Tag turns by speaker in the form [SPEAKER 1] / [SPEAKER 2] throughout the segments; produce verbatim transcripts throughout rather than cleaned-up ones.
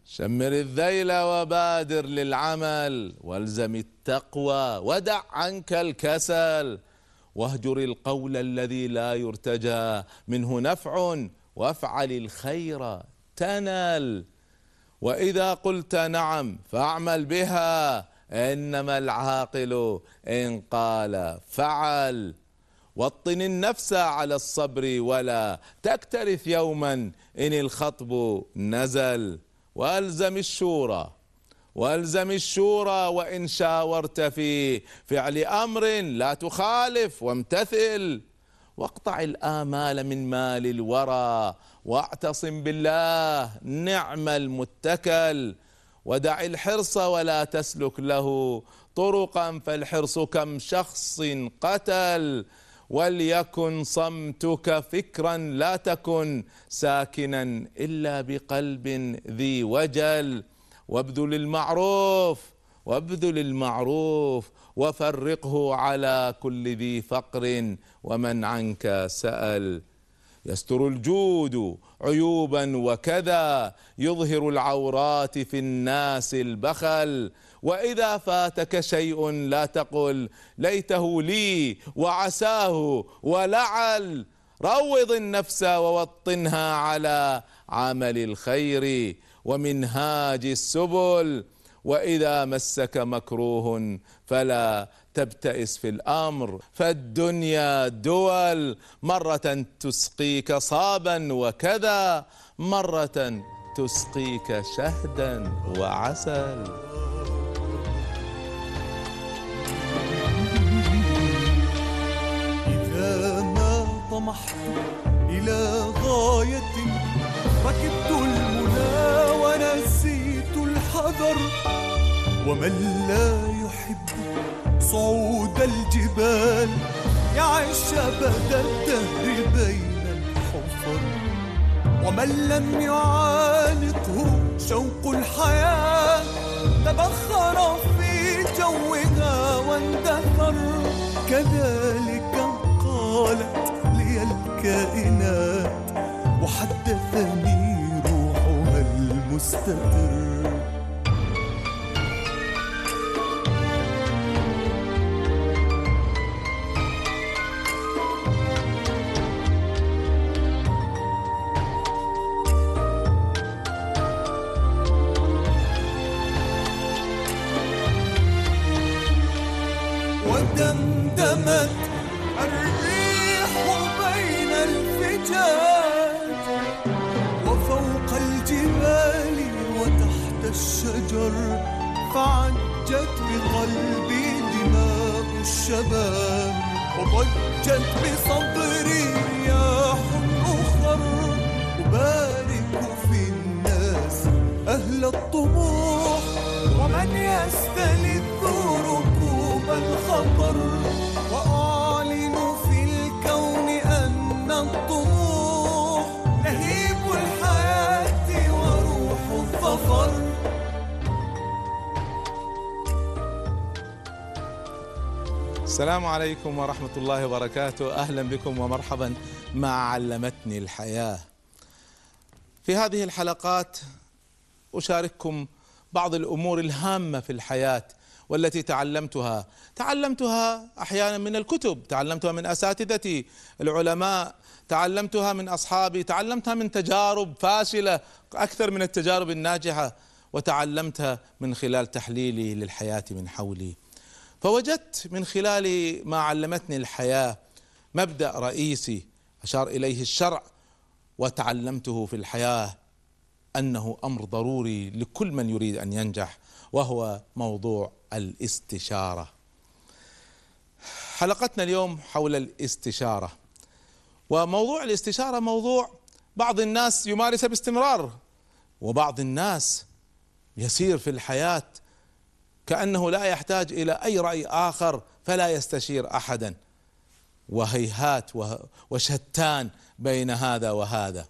[SPEAKER 1] شمر الذيل وبادر للعمل، والزم التقوى ودع عنك الكسل، واهجر القول الذي لا يرتجى منه نفع، وافعل الخير تنل. وإذا قلت نعم فاعمل بها، إنما العاقل إن قال فعل. وطن النفس على الصبر ولا تكترث يوما إن الخطب نزل. والزم الشورى والزم الشورى وإن شاورت في فعل أمر لا تخالف وامتثل. واقطع الآمال من مال الورى واعتصم بالله نعم المتكل. ودع الحرص ولا تسلك له طرقا، فالحرص كم شخص قتل. وليكن صمتك فكرا لا تكن ساكنا إلا بقلب ذي وجل. وابذل المعروف وابذل المعروف وفرقه على كل ذي فقر ومن عنك سأل. يستر الجود عيوبا وكذا يظهر العورات في الناس البخل. وإذا فاتك شيء لا تقل ليته لي وعساه ولعل. روض النفس ووطنها على عمل الخير ومنهاج السبل. وإذا مسك مكروه فلا تبتئس في الأمر، فالدنيا دول، مرة تسقيك صابا وكذا، مرة تسقيك شهدا وعسل.
[SPEAKER 2] إذا ما طمحت إلى غاية ركبت المنى ونسيت الحذر. ومن لا يحب صعود الجبال يعيش أبد الدهر بين الحفر. ومن لم يعانقه شوق الحياة تبخر في جوها واندثر. كذلك قالت لي الكائنات وحدثني روحها المستتر. ودمدمت الريح بين الفجاج وفوق الجبال وتحت الشجر. فعجت بقلبي دماء الشباب وضجت بصدري رياح أخر. أبارك في الناس أهل الطموح ومن يستلذ ركوب الخطر. وأعلن في الكون أن الطموح لهيب الحياة وروح الظفر.
[SPEAKER 1] السلام عليكم ورحمة الله وبركاته. أهلا بكم ومرحبا مع علمتني الحياة. في هذه الحلقات أشارككم بعض الأمور الهامة في الحياة والتي تعلمتها تعلمتها أحيانا من الكتب، تعلمتها من أساتذتي العلماء، تعلمتها من أصحابي، تعلمتها من تجارب فاشلة أكثر من التجارب الناجحة، وتعلمتها من خلال تحليلي للحياة من حولي. فوجدت من خلال ما علمتني الحياة مبدأ رئيسي أشار إليه الشرع وتعلمته في الحياة أنه أمر ضروري لكل من يريد أن ينجح، وهو موضوع الاستشارة. حلقتنا اليوم حول الاستشارة، وموضوع الاستشارة موضوع بعض الناس يمارسه باستمرار، وبعض الناس يسير في الحياة كأنه لا يحتاج إلى أي رأي آخر فلا يستشير أحدا، وهيهات وشتان بين هذا وهذا.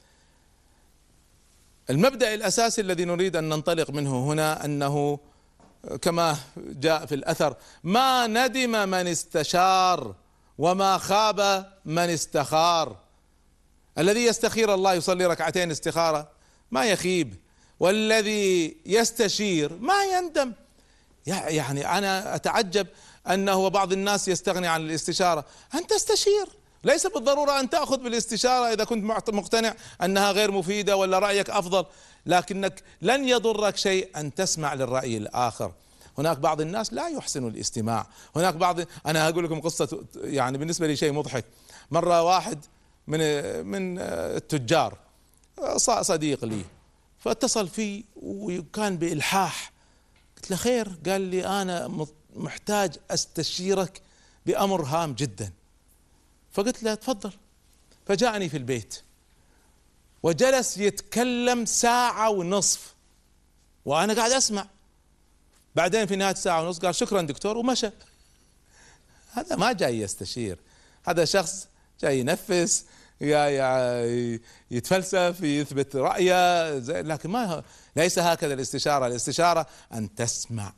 [SPEAKER 1] المبدأ الأساسي الذي نريد أن ننطلق منه هنا أنه كما جاء في الأثر: ما ندم من استشار وما خاب من استخار. الذي يستخير الله يصلي ركعتين استخارة ما يخيب، والذي يستشير ما يندم. يعني أنا أتعجب أنه بعض الناس يستغني عن الاستشارة. أن تستشير، ليس بالضرورة أن تأخذ بالاستشارة إذا كنت مقتنع أنها غير مفيدة ولا رأيك أفضل، لكنك لن يضرك شيء أن تسمع للرأي الآخر. هناك بعض الناس لا يحسن الاستماع. هناك بعض، أنا أقول لكم قصة يعني بالنسبة لي شيء مضحك. مرة واحد من من التجار صديق لي فاتصل فيه وكان بإلحاح. قلت له خير؟ قال لي أنا محتاج أستشيرك بأمر هام جدا. فقلت له تفضل. فجاءني في البيت وجلس يتكلم ساعة ونصف وأنا قاعد أسمع. بعدين في نهاية ساعة ونصف قال شكرا دكتور ومشى. هذا ما جاي يستشير، هذا شخص جاي ينفس، جاي يتفلسف، يثبت رأيه، لكن ما ليس هكذا الاستشارة. الاستشارة أن تسمع.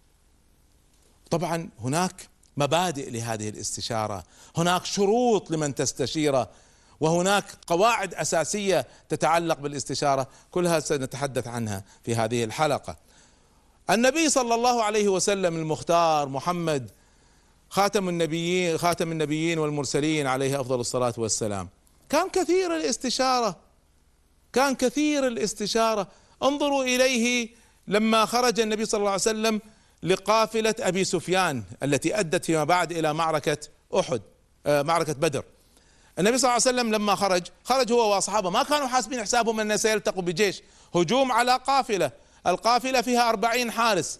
[SPEAKER 1] طبعا هناك مبادئ لهذه الاستشارة، هناك شروط لمن تستشيره، وهناك قواعد أساسية تتعلق بالاستشارة، كلها سنتحدث عنها في هذه الحلقة. النبي صلى الله عليه وسلم المختار محمد خاتم النبيين خاتم النبيين والمرسلين عليه أفضل الصلاة والسلام كان كثير الاستشارة، كان كثير الاستشارة. انظروا إليه لما خرج النبي صلى الله عليه وسلم لقافلة أبي سفيان التي أدت فيما بعد إلى معركة أحد، معركة بدر. النبي صلى الله عليه وسلم لما خرج خرج هو وأصحابه، ما كانوا حاسبين حسابهم أن سيلتقوا بجيش، هجوم على قافلة، القافلة فيها أربعين حارس،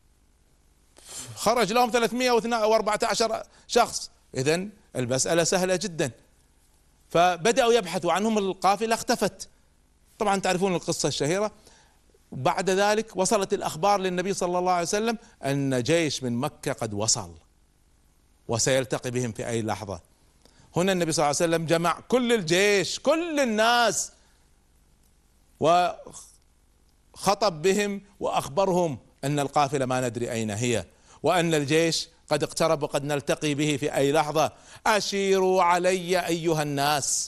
[SPEAKER 1] خرج لهم ثلاثمائة وأربعة عشر شخص. إذن المسألة سهلة جدا. فبدأوا يبحثوا عنهم، القافلة اختفت. طبعا تعرفون القصة الشهيرة. بعد ذلك وصلت الأخبار للنبي صلى الله عليه وسلم أن جيش من مكة قد وصل وسيلتقي بهم في أي لحظة. هنا النبي صلى الله عليه وسلم جمع كل الجيش، كل الناس، وخطب بهم وأخبرهم أن القافلة ما ندري أين هي، وأن الجيش قد اقترب وقد نلتقي به في أي لحظة، أشيروا علي أيها الناس.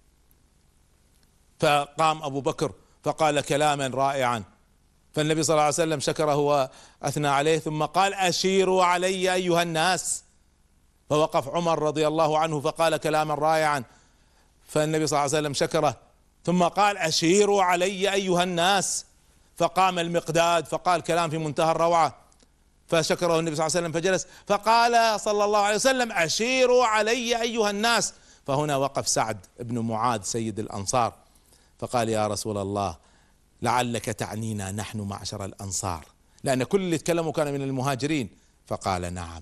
[SPEAKER 1] فقام أبو بكر فقال كلاما رائعا، فالنبي صلى الله عليه وسلم شكره وأثنى عليه، ثم قال أشيروا علي أيها الناس. فوقف عمر رضي الله عنه فقال كلاما رائعا، فالنبي صلى الله عليه وسلم شكره، ثم قال أشيروا علي أيها الناس. فقام المقداد فقال كلام في منتهى الروعة، فشكره النبي صلى الله عليه وسلم فجلس، فقال صلى الله عليه وسلم أشيروا علي أيها الناس. فهنا وقف سعد بن معاذ سيد الأنصار فقال يا رسول الله لعلك تعنينا نحن معشر الأنصار، لأن كل اللي تكلموا كان من المهاجرين. فقال نعم.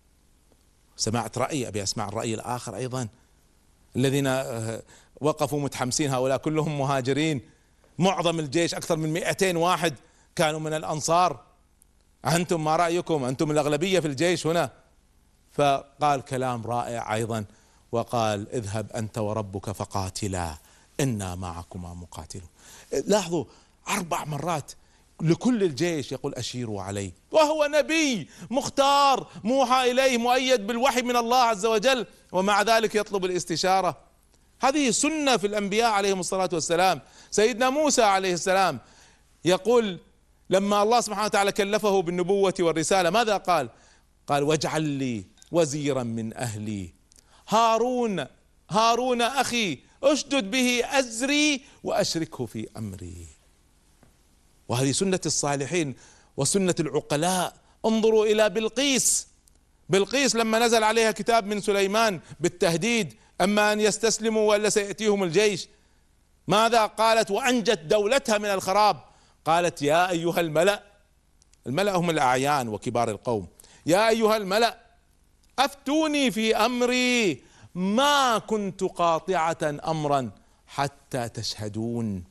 [SPEAKER 1] سمعت رأي، أبي أسمع الرأي الآخر أيضا. الذين وقفوا متحمسين هؤلاء كلهم مهاجرين، معظم الجيش أكثر من مئتين واحد كانوا من الأنصار. أنتم ما رأيكم؟ أنتم الأغلبية في الجيش هنا. فقال كلام رائع أيضا وقال اذهب أنت وربك فقاتلا إنا معكما مقاتلون. لاحظوا أربع مرات لكل الجيش يقول أشيروا عليه، وهو نبي مختار موحى إليه مؤيد بالوحي من الله عز وجل، ومع ذلك يطلب الاستشارة. هذه سنة في الأنبياء عليهم الصلاة والسلام. سيدنا موسى عليه السلام يقول لما الله سبحانه وتعالى كلفه بالنبوة والرسالة ماذا قال؟ قال واجعل لي وزيرا من أهلي هارون هارون أخي أشدد به أزري وأشركه في أمري. وهذه سنة الصالحين وسنة العقلاء. انظروا إلى بلقيس، بلقيس لما نزل عليها كتاب من سليمان بالتهديد أما أن يستسلموا ولا سيأتيهم الجيش، ماذا قالت وأنجت دولتها من الخراب؟ قالت يا أيها الملأ، الملأ هم الأعيان وكبار القوم، يا أيها الملأ أفتوني في أمري ما كنت قاطعة أمرا حتى تشهدون.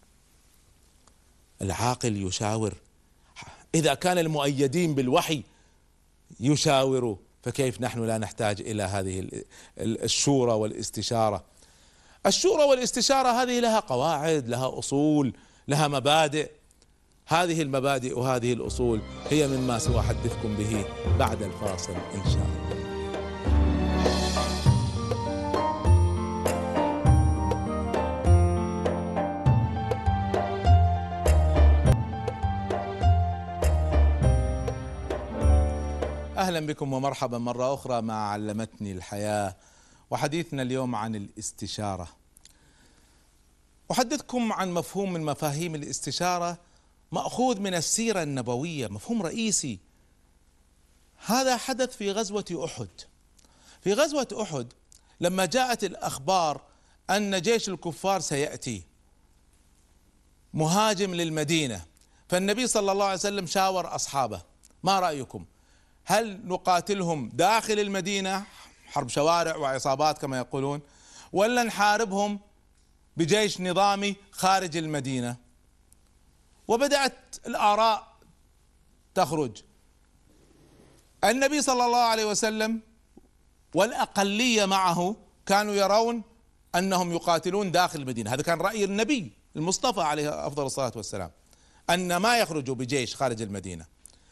[SPEAKER 1] العاقل يشاور، إذا كان المؤيدين بالوحي يشاوروا فكيف نحن لا نحتاج إلى هذه الشورى والاستشارة؟ الشورى والاستشارة هذه لها قواعد، لها أصول، لها مبادئ. هذه المبادئ وهذه الأصول هي مما سأحدثكم به بعد الفاصل إن شاء الله. أهلا بكم ومرحبا مرة أخرى مع علمتني الحياة، وحديثنا اليوم عن الاستشارة. أحدثكم عن مفهوم من مفاهيم الاستشارة مأخوذ من السيرة النبوية، مفهوم رئيسي. هذا حدث في غزوة أحد. في غزوة أحد لما جاءت الأخبار أن جيش الكفار سيأتي مهاجم للمدينة، فالنبي صلى الله عليه وسلم شاور أصحابه: ما رأيكم؟ هل نقاتلهم داخل المدينة حرب شوارع وعصابات كما يقولون، ولا نحاربهم بجيش نظامي خارج المدينة؟ وبدأت الآراء تخرج. النبي صلى الله عليه وسلم والأقلية معه كانوا يرون أنهم يقاتلون داخل المدينة، هذا كان رأي النبي المصطفى عليه أفضل الصلاة والسلام، أن ما يخرجوا بجيش خارج المدينة.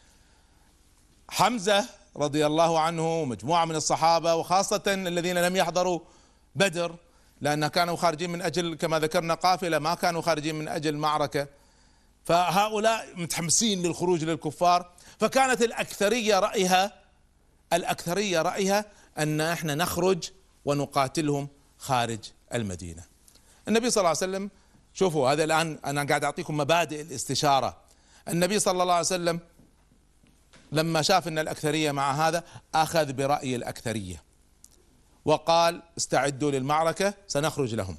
[SPEAKER 1] حمزة رضي الله عنه ومجموعة من الصحابة وخاصة الذين لم يحضروا بدر، لأن كانوا خارجين من أجل كما ذكرنا قافلة، ما كانوا خارجين من أجل معركة، فهؤلاء متحمسين للخروج للكفار. فكانت الأكثرية رأيها الأكثرية رأيها أن احنا نخرج ونقاتلهم خارج المدينة. النبي صلى الله عليه وسلم، شوفوا هذا الآن أنا قاعد أعطيكم مبادئ الاستشارة. النبي صلى الله عليه وسلم لما شاف أن الأكثرية مع هذا أخذ برأي الأكثرية وقال: استعدوا للمعركة، سنخرج لهم.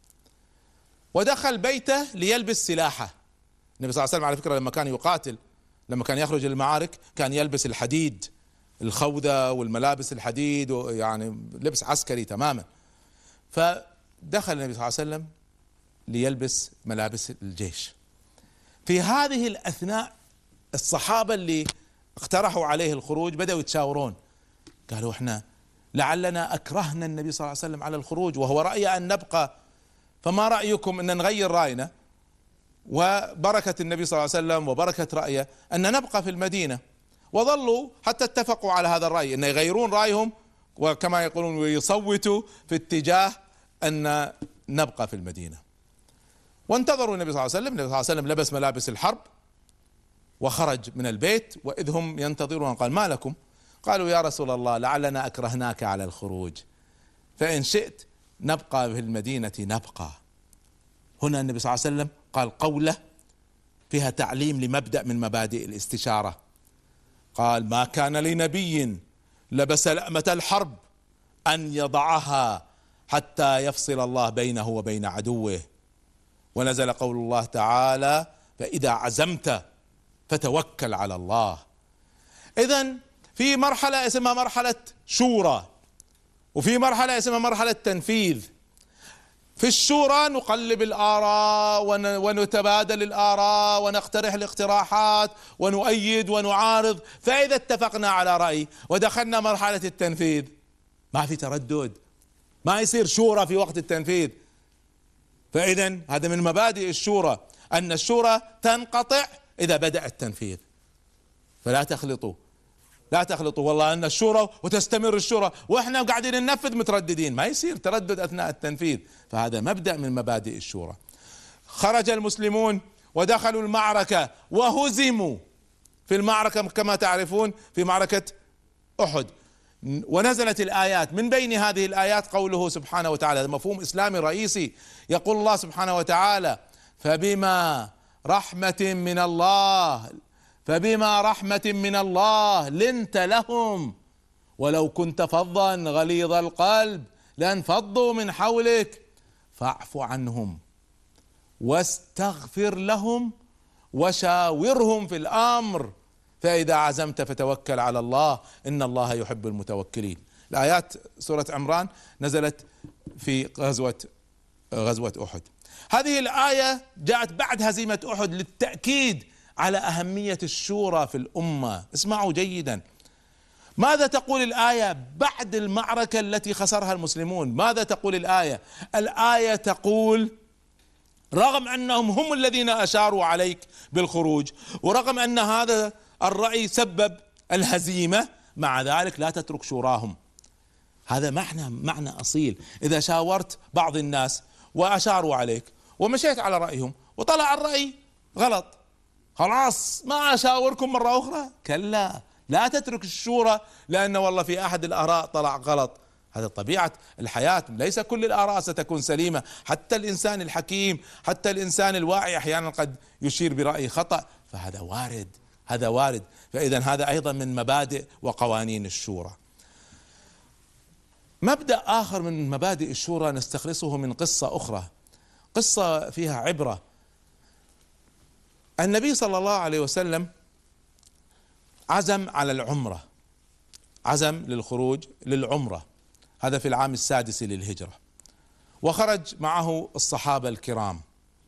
[SPEAKER 1] ودخل بيته ليلبس سلاحه. النبي صلى الله عليه وسلم على فكرة لما كان يقاتل، لما كان يخرج للمعارك كان يلبس الحديد، الخوذة والملابس الحديد، يعني لبس عسكري تماما. فدخل النبي صلى الله عليه وسلم ليلبس ملابس الجيش. في هذه الأثناء الصحابة اللي اقترحوا عليه الخروج بدأوا يتشاورون، قالوا: احنا لعلنا أكرهنا النبي صلى الله عليه وسلم على الخروج وهو رأي أن نبقى، فما رأيكم أن نغير رأينا وبركة النبي صلى الله عليه وسلم وبركة رأيه أن نبقى في المدينة؟ وظلوا حتى اتفقوا على هذا الرأي، أن يغيرون رأيهم وكما يقولون ويصوتوا في اتجاه أن نبقى في المدينة. وانتظروا النبي صلى الله عليه وسلم. النبي صلى الله عليه وسلم لبس ملابس الحرب وخرج من البيت، وإذ هم ينتظرون قال: ما لكم؟ قالوا: يا رسول الله لعلنا أكرهناك على الخروج، فإن شئت نبقى في المدينة نبقى. هنا النبي صلى الله عليه وسلم قال قولة فيها تعليم لمبدأ من مبادئ الاستشارة. قال: ما كان لنبي لبس لأمة الحرب أن يضعها حتى يفصل الله بينه وبين عدوه. ونزل قول الله تعالى: فإذا عزمت فتوكل على الله. إذن في مرحلة اسمها مرحلة شورى، وفي مرحلة اسمها مرحلة تنفيذ. في الشورى نقلب الآراء ونتبادل الآراء ونقترح الاقتراحات ونؤيد ونعارض، فإذا اتفقنا على رأي ودخلنا مرحلة التنفيذ ما في تردد، ما يصير شورى في وقت التنفيذ. فإذا هذا من مبادئ الشورى، أن الشورى تنقطع إذا بدأ التنفيذ. فلا تخلطوا لا تخلطوا والله أن الشورى وتستمر الشورى وإحنا قاعدين ننفذ مترددين، ما يصير تردد أثناء التنفيذ. فهذا مبدأ من مبادئ الشورى. خرج المسلمون ودخلوا المعركة وهزموا في المعركة كما تعرفون في معركة أحد، ونزلت الآيات. من بين هذه الآيات قوله سبحانه وتعالى، مفهوم إسلامي رئيسي. يقول الله سبحانه وتعالى: فبما رحمة من الله فبما رحمة من الله لنت لهم ولو كنت فظا غليظ القلب لانفضوا من حولك فاعف عنهم واستغفر لهم وشاورهم في الأمر فإذا عزمت فتوكل على الله إن الله يحب المتوكلين. الآيات سورة عمران نزلت في غزوة غزوة أحد. هذه الآية جاءت بعد هزيمة أحد للتأكيد على أهمية الشورى في الأمة. اسمعوا جيدا، ماذا تقول الآية بعد المعركة التي خسرها المسلمون؟ ماذا تقول الآية؟ الآية تقول: رغم أنهم هم الذين أشاروا عليك بالخروج، ورغم أن هذا الرأي سبب الهزيمة، مع ذلك لا تترك شوراهم. هذا معنى معنى أصيل. إذا شاورت بعض الناس وأشاروا عليك ومشيت على رأيهم وطلع الرأي غلط، خلاص ما أشاوركم مرة أخرى؟ كلا، لا تترك الشورى لأن والله في أحد الآراء طلع غلط. هذا طبيعة الحياة، ليس كل الآراء ستكون سليمة، حتى الإنسان الحكيم، حتى الإنسان الواعي أحيانا قد يشير برأي خطأ، فهذا وارد، هذا وارد. فإذا هذا أيضا من مبادئ وقوانين الشورى. مبدأ آخر من مبادئ الشورى نستخلصه من قصة أخرى، قصة فيها عبرة. النبي صلى الله عليه وسلم عزم على العمرة، عزم للخروج للعمرة، هذا في العام السادس للهجرة، وخرج معه الصحابة الكرام،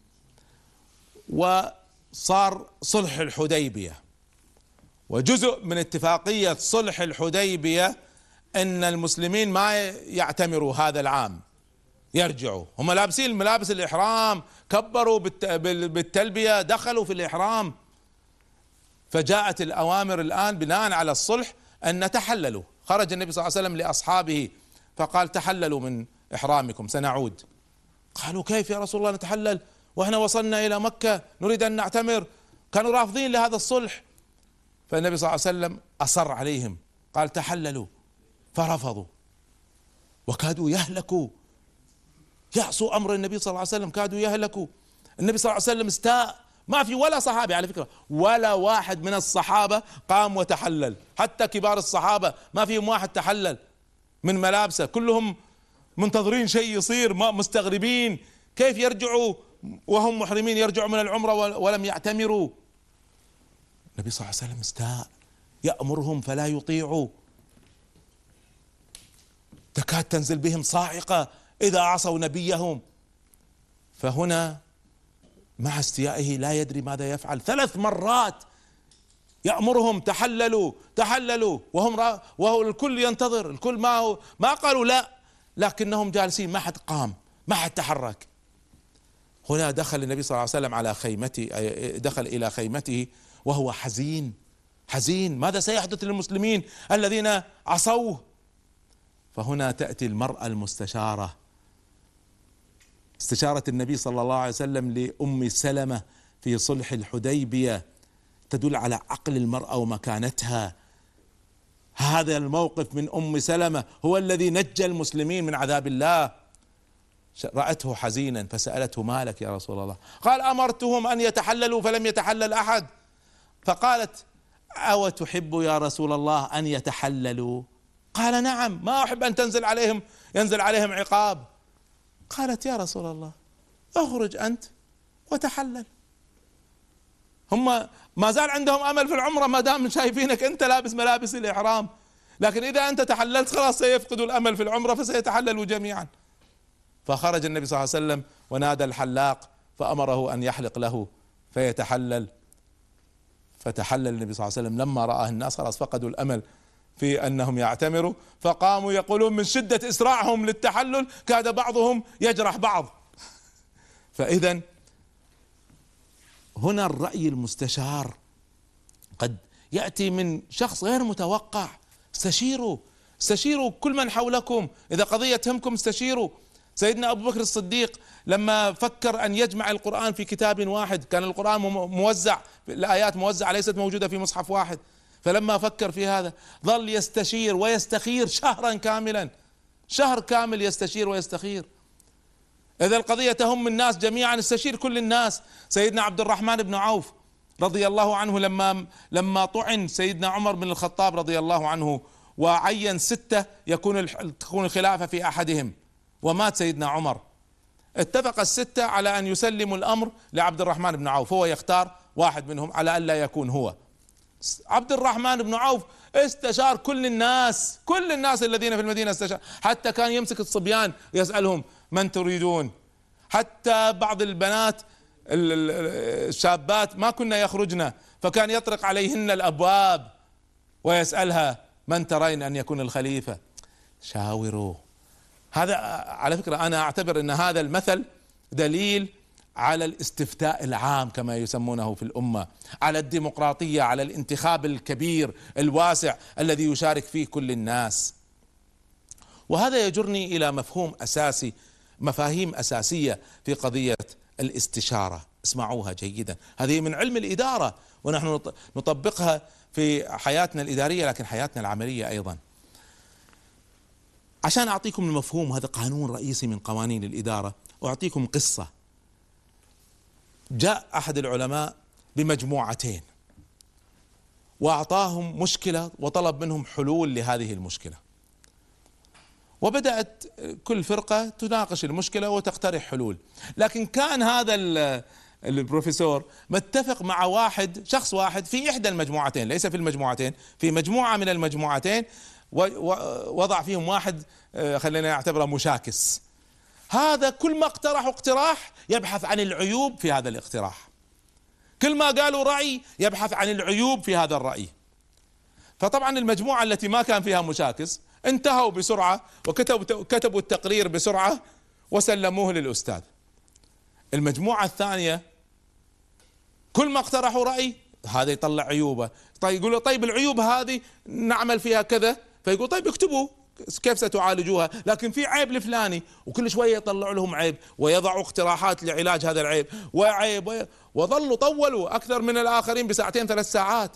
[SPEAKER 1] وصار صلح الحديبية. وجزء من اتفاقية صلح الحديبية ان المسلمين ما يعتمروا هذا العام، يرجعوا هم لابسين ملابس الإحرام، كبروا بالتلبية، دخلوا في الإحرام. فجاءت الأوامر الآن بناء على الصلح أن نتحللوا. خرج النبي صلى الله عليه وسلم لأصحابه فقال تحللوا من إحرامكم سنعود. قالوا كيف يا رسول الله نتحلل وإحنا وصلنا إلى مكة نريد أن نعتمر؟ كانوا رافضين لهذا الصلح. فالنبي صلى الله عليه وسلم أصر عليهم قال تحللوا، فرفضوا وكادوا يهلكوا، يعصوا أمر النبي صلى الله عليه وسلم، كادوا يهلكوا. النبي صلى الله عليه وسلم استاء، ما في ولا صحابي على فكرة، ولا واحد من الصحابة قام وتحلل، حتى كبار الصحابة ما فيهم واحد تحلل من ملابسه، كلهم منتظرين شيء يصير، ما مستغربين كيف يرجعوا وهم محرمين، يرجعوا من العمرة ولم يعتمروا. النبي صلى الله عليه وسلم استاء، يأمرهم فلا يطيعوا، تكاد تنزل بهم صاعقة إذا عصوا نبيهم. فهنا مع استيائه لا يدري ماذا يفعل، ثلاث مرات يأمرهم تحللوا تحللوا وهم را وهو الكل ينتظر، الكل ما هو ما قالوا لا، لكنهم جالسين ما حد قام ما حد تحرك. هنا دخل النبي صلى الله عليه وسلم على خيمته، دخل إلى خيمته وهو حزين حزين، ماذا سيحدث للمسلمين الذين عصوه؟ فهنا تأتي المرأة المستشارة، استشارة النبي صلى الله عليه وسلم لأم سلمة في صلح الحديبية، تدل على عقل المرأة ومكانتها. هذا الموقف من أم سلمة هو الذي نجى المسلمين من عذاب الله. رأته حزينا فسألته مالك يا رسول الله؟ قال أمرتهم أن يتحللوا فلم يتحلل أحد. فقالت أو تحب يا رسول الله أن يتحللوا؟ قال نعم، ما أحب أن تنزل عليهم ينزل عليهم عقاب. قالت يا رسول الله اخرج أنت وتحلل، هم ما زال عندهم أمل في العمرة ما دام شايفينك أنت لابس ملابس الإحرام، لكن إذا أنت تحللت خلاص سيفقدوا الأمل في العمرة فسيتحللوا جميعا. فخرج النبي صلى الله عليه وسلم ونادى الحلاق فأمره أن يحلق له فيتحلل. فتحلل النبي صلى الله عليه وسلم، لما رآه الناس خلاص فقدوا الأمل في أنهم يعتمروا، فقاموا يقولون من شدة إسراعهم للتحلل كاد بعضهم يجرح بعض. فإذا هنا الرأي المستشار قد يأتي من شخص غير متوقع. استشيروا استشيروا كل من حولكم، إذا قضية تهمكم استشيروا. سيدنا أبو بكر الصديق لما فكر أن يجمع القرآن في كتاب واحد، كان القرآن موزع، الآيات موزعة ليست موجودة في مصحف واحد، فلما فكر في هذا ظل يستشير ويستخير شهرا كاملا، شهر كامل يستشير ويستخير. إذا القضية تهم الناس جميعا استشير كل الناس. سيدنا عبد الرحمن بن عوف رضي الله عنه لما لما طعن سيدنا عمر بن الخطاب رضي الله عنه وعين ستة يكون تكون الخلافة في أحدهم، ومات سيدنا عمر، اتفق الستة على أن يسلموا الأمر لعبد الرحمن بن عوف، هو يختار واحد منهم على أن لا يكون هو. عبد الرحمن بن عوف استشار كل الناس، كل الناس الذين في المدينة استشار، حتى كان يمسك الصبيان يسألهم من تريدون، حتى بعض البنات الشابات ما كنا يخرجن فكان يطرق عليهن الأبواب ويسألها من ترين أن يكون الخليفة. شاوروا. هذا على فكرة أنا أعتبر أن هذا المثل دليل على الاستفتاء العام كما يسمونه في الأمة، على الديمقراطية، على الانتخاب الكبير الواسع الذي يشارك فيه كل الناس. وهذا يجرني إلى مفهوم أساسي، مفاهيم أساسية في قضية الاستشارة. اسمعوها جيدا، هذه من علم الإدارة ونحن نطبقها في حياتنا الإدارية لكن حياتنا العملية أيضا. عشان أعطيكم المفهوم، هذا قانون رئيسي من قوانين الإدارة، وأعطيكم قصة. جاء أحد العلماء بمجموعتين وأعطاهم مشكلة وطلب منهم حلول لهذه المشكلة، وبدأت كل فرقة تناقش المشكلة وتقترح حلول. لكن كان هذا البروفيسور متفق مع واحد، شخص واحد في إحدى المجموعتين، ليس في المجموعتين، في مجموعة من المجموعتين، ووضع فيهم واحد خلينا نعتبره مشاكس. هذا كل ما اقترح اقتراح يبحث عن العيوب في هذا الاقتراح، كل ما قالوا رأي يبحث عن العيوب في هذا الرأي. فطبعا المجموعة التي ما كان فيها مشاكس انتهوا بسرعة وكتبوا كتبوا التقرير بسرعة وسلموه للأستاذ. المجموعة الثانية كل ما اقترحوا رأي هذا يطلع عيوبه، طيب يقولوا طيب العيوب هذه نعمل فيها كذا، فيقول طيب اكتبوا كيف ستعالجوها، لكن في عيب الفلاني، وكل شوية يطلع لهم عيب ويضعوا اقتراحات لعلاج هذا العيب وعيب، وظلوا طولوا أكثر من الآخرين بساعتين ثلاث ساعات،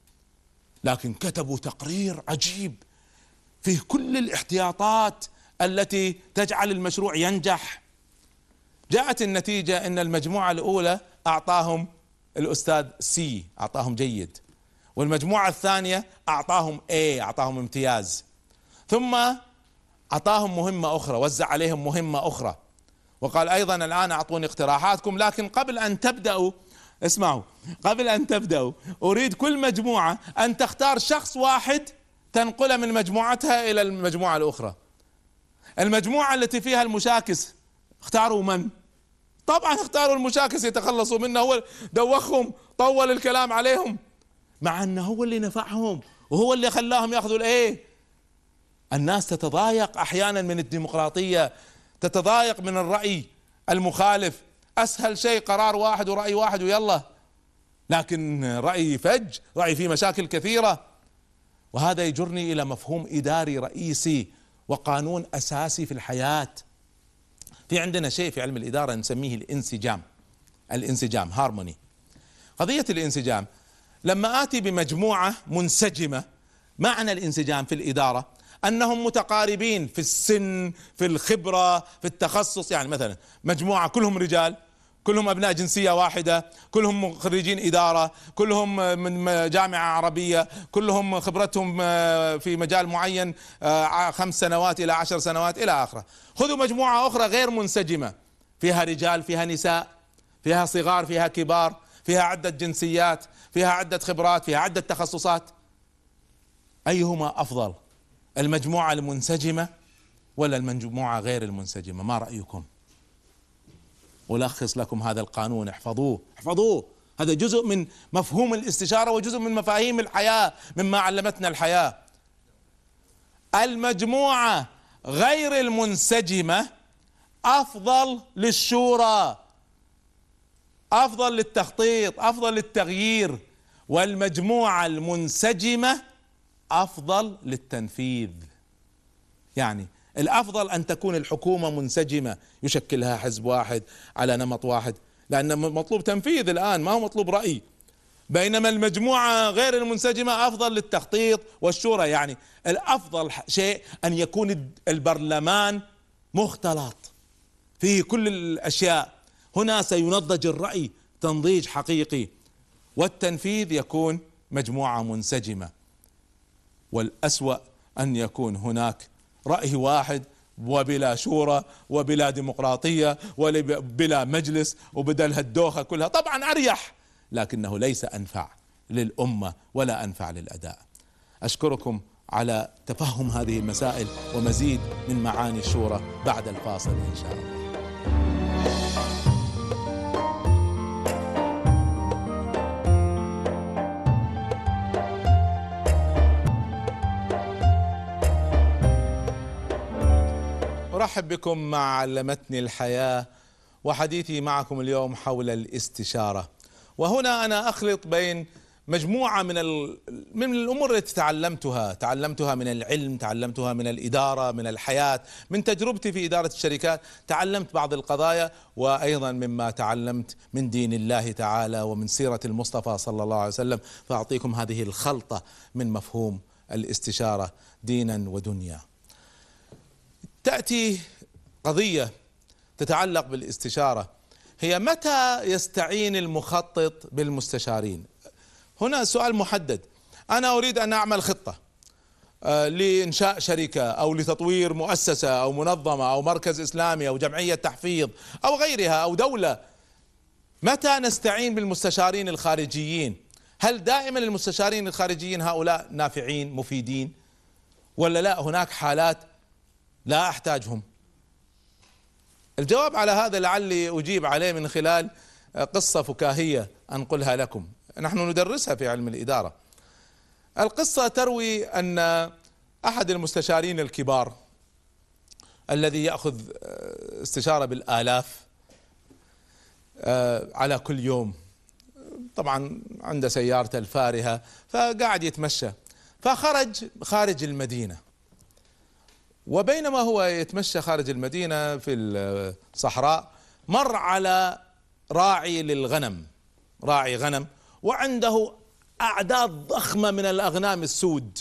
[SPEAKER 1] لكن كتبوا تقرير عجيب فيه كل الاحتياطات التي تجعل المشروع ينجح. جاءت النتيجة ان المجموعة الاولى اعطاهم الاستاذ سي، اعطاهم جيد، والمجموعة الثانية اعطاهم اي، اعطاهم امتياز، ثم اعطاهم مهمة اخرى، وزع عليهم مهمة اخرى وقال ايضا الان اعطوني اقتراحاتكم، لكن قبل ان تبدأوا اسمعوا، قبل ان تبدأوا اريد كل مجموعة ان تختار شخص واحد تنقله من مجموعتها الى المجموعة الاخرى. المجموعة التي فيها المشاكس اختاروا من؟ طبعا اختاروا المشاكس يتخلصوا منه، هو دوخهم طول الكلام عليهم، مع انه هو اللي نفعهم وهو اللي خلاهم ياخذوا الايه. الناس تتضايق احيانا من الديمقراطية، تتضايق من الرأي المخالف، اسهل شيء قرار واحد ورأي واحد ويلا، لكن رأي فج، رأي فيه مشاكل كثيرة. وهذا يجرني الى مفهوم اداري رئيسي وقانون اساسي في الحياة. في عندنا شيء في علم الادارة نسميه الانسجام، الانسجام هارموني. قضية الانسجام لما اتي بمجموعة منسجمة، معنى الانسجام في الادارة انهم متقاربين في السن، في الخبرة، في التخصص. يعني مثلا مجموعة كلهم رجال، كلهم ابناء جنسية واحدة، كلهم خريجين ادارة، كلهم من جامعة عربية، كلهم خبرتهم في مجال معين خمس سنوات الى عشر سنوات الى اخره. خذوا مجموعة اخرى غير منسجمة، فيها رجال، فيها نساء، فيها صغار، فيها كبار، فيها عدة جنسيات، فيها عدة خبرات، فيها عدة تخصصات. ايهما افضل، المجموعة المنسجمة ولا المجموعة غير المنسجمة؟ ما رأيكم؟ ألخص لكم هذا القانون، احفظوه احفظوه، هذا جزء من مفهوم الاستشارة وجزء من مفاهيم الحياة مما علمتنا الحياة. المجموعة غير المنسجمة أفضل للشورى، أفضل للتخطيط، أفضل للتغيير، والمجموعة المنسجمة أفضل للتنفيذ. يعني الأفضل أن تكون الحكومة منسجمة يشكلها حزب واحد على نمط واحد، لأن مطلوب تنفيذ الآن، ما هو مطلوب رأي. بينما المجموعة غير المنسجمة أفضل للتخطيط والشورى. يعني الأفضل شيء أن يكون البرلمان مختلط فيه كل الأشياء، هنا سينضج الرأي تنضيج حقيقي، والتنفيذ يكون مجموعة منسجمة. والأسوأ أن يكون هناك رأي واحد وبلا شورى وبلا ديمقراطية وبلا مجلس وبدل هالدوخة كلها. طبعا أريح، لكنه ليس أنفع للأمة ولا أنفع للأداء. أشكركم على تفهم هذه المسائل ومزيد من معاني الشورى بعد الفاصل إن شاء الله. أرحب بكم مع علمتني الحياة، وحديثي معكم اليوم حول الاستشارة. وهنا أنا أخلط بين مجموعة من من الأمور التي تعلمتها تعلمتها من العلم، تعلمتها من الإدارة، من الحياة، من تجربتي في إدارة الشركات، تعلمت بعض القضايا، وأيضا مما تعلمت من دين الله تعالى ومن سيرة المصطفى صلى الله عليه وسلم. فأعطيكم هذه الخلطة من مفهوم الاستشارة دينا ودنيا. تأتي قضية تتعلق بالاستشارة، هي متى يستعين المخطط بالمستشارين؟ هنا سؤال محدد. أنا أريد أن أعمل خطة لإنشاء شركة أو لتطوير مؤسسة أو منظمة أو مركز إسلامي أو جمعية تحفيظ أو غيرها أو دولة. متى نستعين بالمستشارين الخارجيين؟ هل دائما المستشارين الخارجيين هؤلاء نافعين مفيدين، ولا لا هناك حالات لا أحتاجهم؟ الجواب على هذا لعلي أجيب عليه من خلال قصة فكاهية أنقلها لكم، نحن ندرسها في علم الإدارة. القصة تروي أن أحد المستشارين الكبار الذي يأخذ استشارة بالآلاف على كل يوم، طبعا عنده سيارته الفارهة، فقاعد يتمشى، فخرج خارج المدينة، وبينما هو يتمشى خارج المدينة في الصحراء مر على راعي للغنم، راعي غنم، وعنده أعداد ضخمة من الأغنام السود.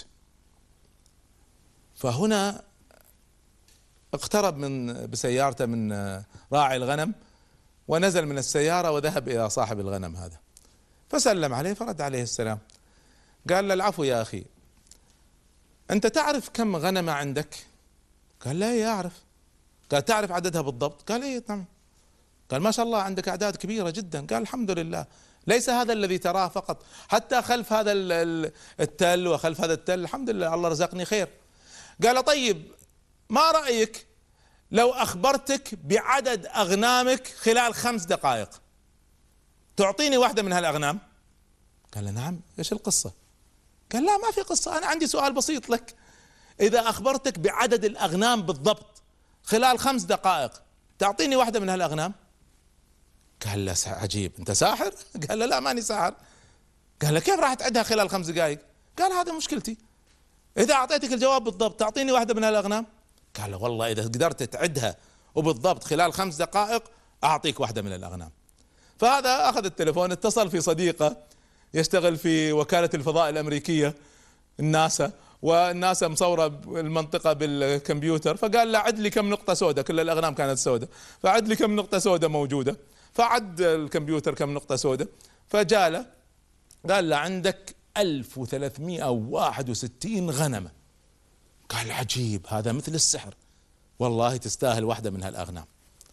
[SPEAKER 1] فهنا اقترب من بسيارته من راعي الغنم، ونزل من السيارة وذهب إلى صاحب الغنم هذا، فسلم عليه، فرد عليه السلام، قال له: العفو يا أخي، أنت تعرف كم غنمة عندك؟ قال: لا يعرف. قال: تعرف عددها بالضبط؟ قال: ايه نعم. قال: ما شاء الله عندك أعداد كبيرة جدا. قال: الحمد لله، ليس هذا الذي تراه فقط، حتى خلف هذا التل وخلف هذا التل الحمد لله الله رزقني خير. قال: طيب ما رأيك لو أخبرتك بعدد أغنامك خلال خمس دقائق، تعطيني واحدة من هالأغنام؟ قال: نعم. ايش القصة؟ قال: لا ما في قصة، أنا عندي سؤال بسيط لك، إذا أخبرتك بعدد الأغنام بالضبط خلال خمس دقائق تعطيني واحدة من هالأغنام؟ قال له: عجيب، أنت ساحر؟ قال له: لا ماني ساحر. قال له: كيف راح تعدها خلال خمس دقائق؟ قال: هذا مشكلتي، إذا أعطيتك الجواب بالضبط تعطيني واحدة من هالأغنام؟ قال له: والله إذا قدرت تعدها وبالضبط خلال خمس دقائق أعطيك واحدة من الأغنام. فهذا أخذ التليفون، اتصل في صديقه يشتغل في وكالة الفضاء الأمريكية الناسا، والناسا مصورة المنطقة بالكمبيوتر، فقال له: عد لي كم نقطة سوداء، كل الأغنام كانت سوداء، فعد لي كم نقطة سوداء موجودة. فعد الكمبيوتر كم نقطة سوداء، فجاله قال له: عندك ألف وثلاثمائة وواحد وستين غنمة. قال: عجيب، هذا مثل السحر، والله تستاهل واحدة من هالأغنام.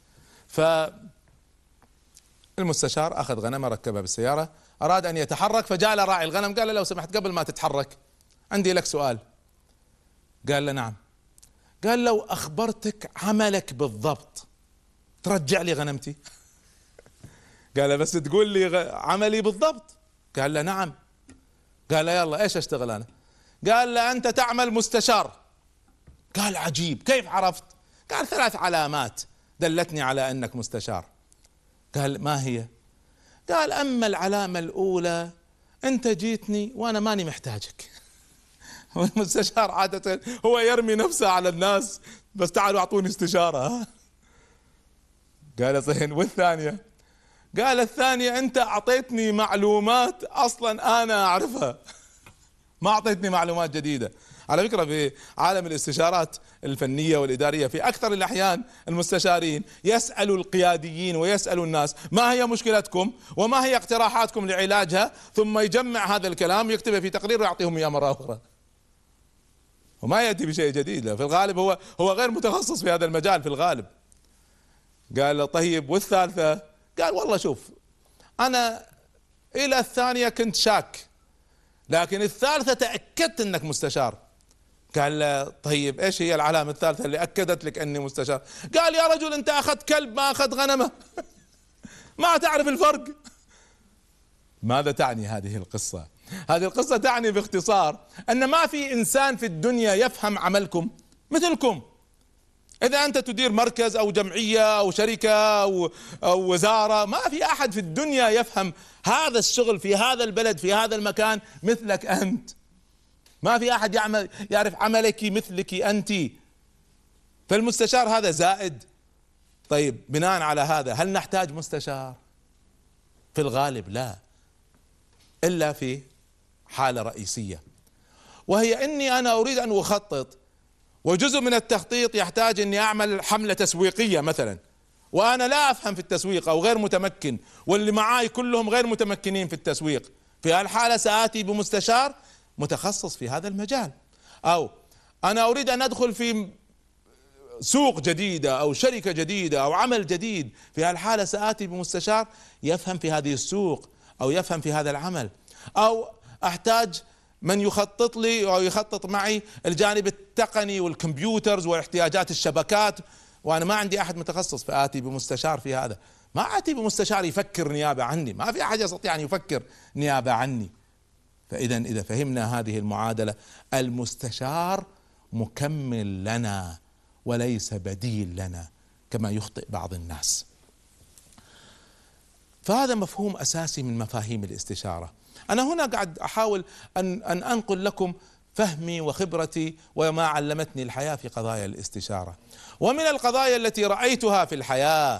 [SPEAKER 1] فالمستشار أخذ غنمة ركبها بالسيارة، أراد أن يتحرك، فجاء له راعي الغنم قال له: لو سمحت قبل ما تتحرك عندي لك سؤال. قال له: نعم. قال: لو أخبرتك عملك بالضبط ترجع لي غنمتي؟ قال له: بس تقول لي عملي بالضبط. قال له: نعم. قال له: يلا ايش اشتغل انا؟ قال له: انت تعمل مستشار. قال: عجيب، كيف عرفت؟ قال: ثلاث علامات دلتني على انك مستشار. قال: ما هي؟ قال: اما العلامة الاولى انت جيتني وانا ماني محتاجك. المستشار عادة هو يرمي نفسه على الناس، بس تعالوا اعطوني استشارة. قال: زين، والثانية؟ قال: الثانية انت اعطيتني معلومات اصلا انا اعرفها، ما اعطيتني معلومات جديدة. على فكرة في عالم الاستشارات الفنية والإدارية في أكثر الأحيان المستشارين يسألوا القياديين ويسألوا الناس: ما هي مشكلتكم وما هي اقتراحاتكم لعلاجها؟ ثم يجمع هذا الكلام يكتبه في تقرير ويعطيهم إياه مرة أخرى، وما يأتي بشيء جديد. في الغالب هو هو غير متخصص في هذا المجال في الغالب. قال له: طيب والثالثة؟ قال: والله شوف، أنا إلى الثانية كنت شاك، لكن الثالثة تأكدت أنك مستشار. قال له: طيب إيش هي العلامة الثالثة اللي أكدت لك أني مستشار؟ قال: يا رجل أنت أخذت كلب ما أخذت غنمة، ما تعرف الفرق. ماذا تعني هذه القصة؟ هذه القصة تعني باختصار أن ما في إنسان في الدنيا يفهم عملكم مثلكم. إذا أنت تدير مركز أو جمعية أو شركة أو, أو وزارة، ما في أحد في الدنيا يفهم هذا الشغل في هذا البلد في هذا المكان مثلك أنت. ما في أحد يعمل يعرف عملك مثلك أنت. فالمستشار هذا زائد. طيب بناء على هذا هل نحتاج مستشار؟ في الغالب لا، إلا في حالة رئيسية، وهي إني أنا أريد أن أخطط، وجزء من التخطيط يحتاج إني أعمل حملة تسويقية مثلا، وأنا لا أفهم في التسويق أو غير متمكن، واللي معاي كلهم غير متمكنين في التسويق. في هالحالة سآتي بمستشار متخصص في هذا المجال. أو أنا أريد أن أدخل في سوق جديدة أو شركة جديدة أو عمل جديد، في هالحالة سآتي بمستشار يفهم في هذه السوق أو يفهم في هذا العمل. أو أحتاج من يخطط لي أو يخطط معي الجانب التقني والكمبيوترز واحتياجات الشبكات، وأنا ما عندي أحد متخصص، فآتي بمستشار في هذا. ما آتي بمستشار يفكر نيابة عني، ما في أحد يستطيع أن يفكر نيابة عني. فإذا إذا فهمنا هذه المعادلة، المستشار مكمل لنا وليس بديل لنا كما يخطئ بعض الناس. فهذا مفهوم أساسي من مفاهيم الاستشارة. أنا هنا قاعد أحاول أن أن أنقل لكم فهمي وخبرتي وما علمتني الحياة في قضايا الاستشارة. ومن القضايا التي رأيتها في الحياة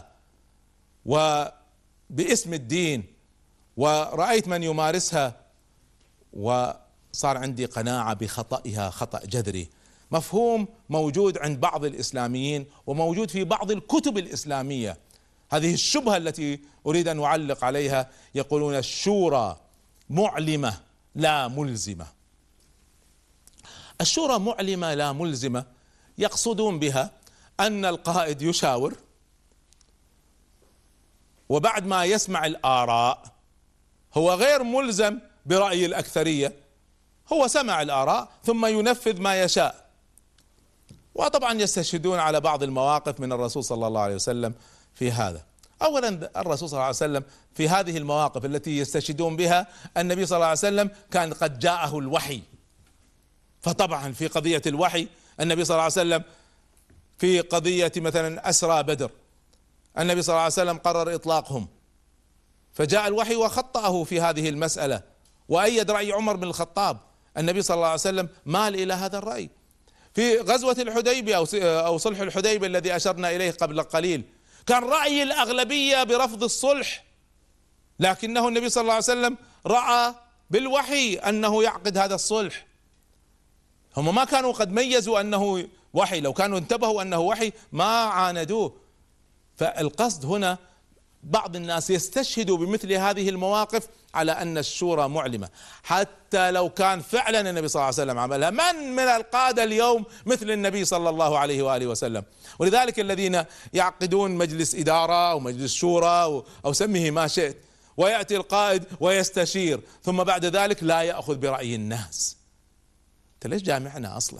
[SPEAKER 1] وباسم الدين ورأيت من يمارسها وصار عندي قناعة بخطئها خطأ جذري، مفهوم موجود عند بعض الإسلاميين وموجود في بعض الكتب الإسلامية. هذه الشبهة التي أريد أن أعلق عليها، يقولون الشورى معلمة لا ملزمة. الشورى معلمة لا ملزمة، يقصدون بها أن القائد يشاور، وبعد ما يسمع الآراء هو غير ملزم برأي الأكثرية، هو سمع الآراء ثم ينفذ ما يشاء. وطبعا يستشهدون على بعض المواقف من الرسول صلى الله عليه وسلم في هذا. أولا الرسول صلى الله عليه وسلم في هذه المواقف التي يستشهدون بها، النبي صلى الله عليه وسلم كان قد جاءه الوحي، فطبعا في قضية الوحي النبي صلى الله عليه وسلم في قضية مثلا أسرى بدر، النبي صلى الله عليه وسلم قرر إطلاقهم، فجاء الوحي وخطأه في هذه المسألة وأيد رأي عمر بن الخطاب. النبي صلى الله عليه وسلم مال إلى هذا الرأي. في غزوة الحديبية أو صلح الحديبية الذي أشرنا إليه قبل قليل، كان رأي الأغلبية برفض الصلح، لكنه النبي صلى الله عليه وسلم رأى بالوحي أنه يعقد هذا الصلح. هم ما كانوا قد ميزوا أنه وحي، لو كانوا انتبهوا أنه وحي ما عاندوه. فالقصد هنا بعض الناس يستشهدوا بمثل هذه المواقف على أن الشورى معلمة، حتى لو كان فعلا النبي صلى الله عليه وسلم عملها. من من القادة اليوم مثل النبي صلى الله عليه وآله وسلم؟ ولذلك الذين يعقدون مجلس إدارة أو مجلس شورى أو سميه ما شئت، ويأتي القائد ويستشير ثم بعد ذلك لا يأخذ برأي الناس. أنت ليش جامعنا أصلا؟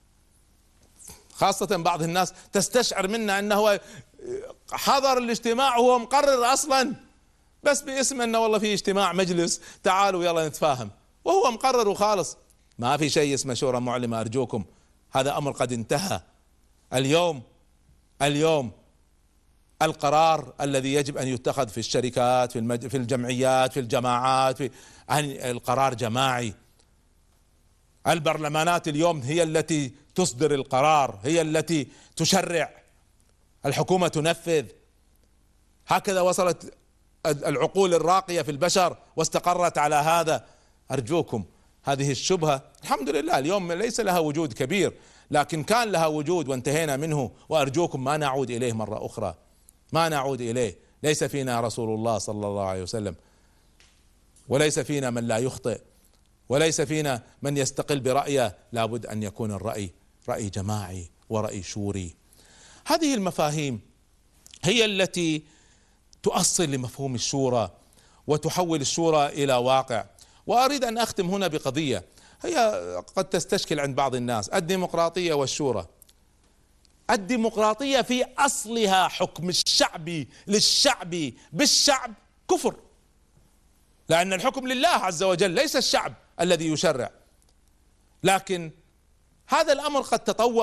[SPEAKER 1] خاصة بعض الناس تستشعر منا أنه حضر الاجتماع وهو مقرر أصلا، بس باسم أنه والله في اجتماع مجلس تعالوا يلا نتفاهم، وهو مقرر وخالص. ما في شيء اسمه شورى معلمة أرجوكم، هذا أمر قد انتهى. اليوم اليوم القرار الذي يجب أن يتخذ في الشركات في المج... في الجمعيات في الجماعات في القرار جماعي. البرلمانات اليوم هي التي تصدر القرار، هي التي تشرع، الحكومة تنفذ. هكذا وصلت العقول الراقية في البشر واستقرت على هذا. أرجوكم هذه الشبهة الحمد لله اليوم ليس لها وجود كبير، لكن كان لها وجود وانتهينا منه، وأرجوكم ما نعود إليه مرة أخرى، ما نعود إليه. ليس فينا رسول الله صلى الله عليه وسلم، وليس فينا من لا يخطئ، وليس فينا من يستقل برأيه. لابد أن يكون الرأي رأي جماعي ورأي شوري. هذه المفاهيم هي التي تؤصل لمفهوم الشورى وتحول الشورى إلى واقع. وأريد أن أختم هنا بقضية هي قد تستشكل عند بعض الناس: الديمقراطية والشورى. الديمقراطية في أصلها حكم الشعبي للشعب بالشعب كفر، لأن الحكم لله عز وجل ليس الشعب الذي يشرع. لكن هذا الأمر قد تطور